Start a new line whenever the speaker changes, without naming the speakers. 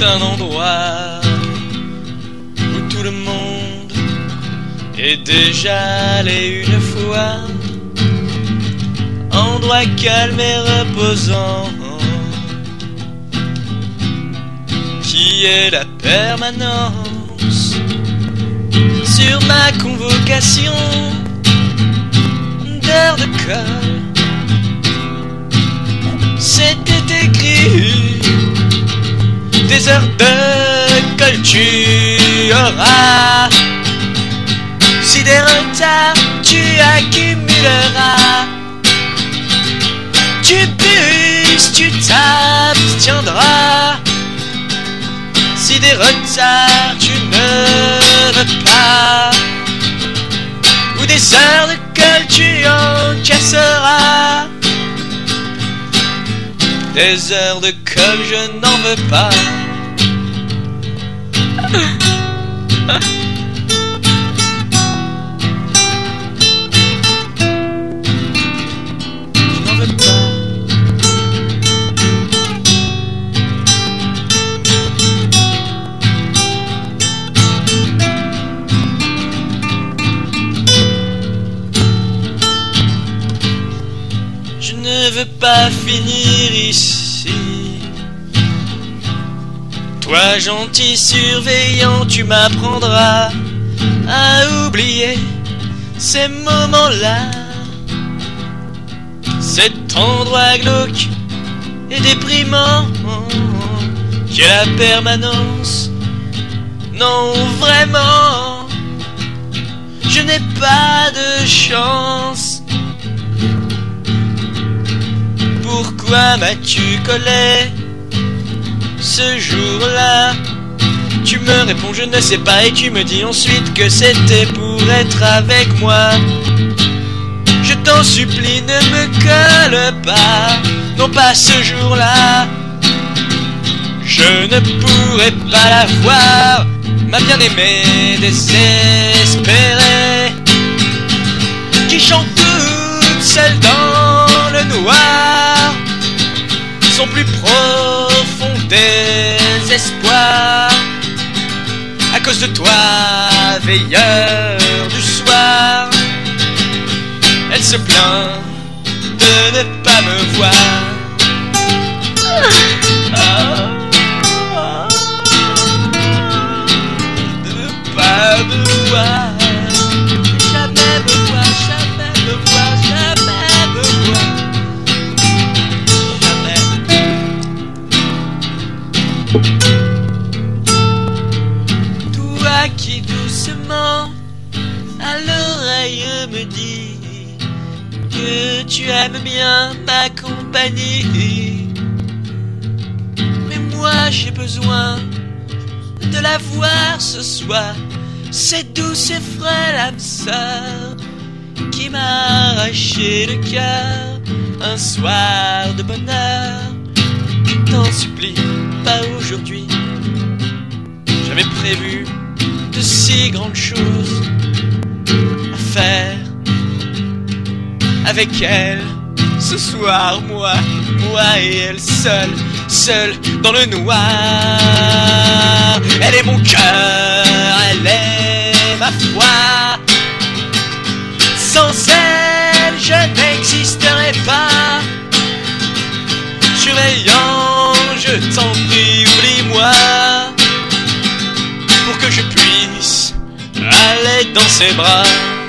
un endroit où tout le monde est déjà allé une fois. Endroit calme et reposant qui est la permanence. Sur ma convocation d'heure de colle, c'était écrit: des heures de colle tu auras. Si des retards tu accumuleras, tu bus, tu t'abstiendras. Si des retards tu ne veux pas, ou des heures de colle tu encasseras. Des heures de colle je n'en veux pas. Je n'en veux pas. Je ne veux pas finir ici. Toi gentil surveillant, tu m'apprendras à oublier ces moments-là. Cet endroit glauque et déprimant qui est la permanence. Non vraiment, je n'ai pas de chance. Pourquoi m'as-tu collé ce jour-là? Tu me réponds je ne sais pas et tu me dis ensuite que c'était pour être avec moi. Je t'en supplie ne me colle pas, non pas ce jour-là. Je ne pourrai pas la voir, ma bien-aimée désespérée, qui chante toute seule dans le noir son plus profond désespoir. À cause de toi, veilleur du soir, elle se plaint de ne pas me voir. De ne pas me voir. Jamais me voir, jamais me voir, jamais me voir. Toi qui doucement à l'oreille me dis que tu aimes bien ma compagnie, mais moi j'ai besoin de la voir ce soir, cette douce et frêle âme sœur qui m'a arraché le cœur un soir de bonheur. T'en supplie, pas aujourd'hui. J'avais prévu de si grandes choses à faire avec elle. Ce soir, moi et elle seule dans le noir. Elle est mon cœur, elle est ma foi. Sans elle, je n'existerais pas. Surveillant, je t'en prie, oublie-moi, pour que je puisse aller dans ses bras.